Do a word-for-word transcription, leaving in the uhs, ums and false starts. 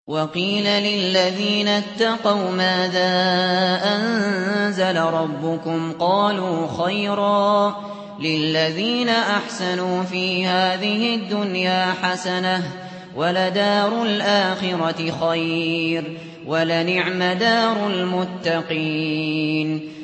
وَقِيلَ لِلَّذِينَ اتَّقَوْا مَاذَا أَنزَلَ رَبُّكُمْ قَالُوا خَيْرًا ۗ لِّلَّذِينَ أَحْسَنُوا فِي هَٰذِهِ الدُّنْيَا حَسَنَةٌ ۚ وَلَدَارُ الْآخِرَةِ خَيْرٌ ۚ وَلَنِعْمَ دَارُ الْمُتَّقِينَ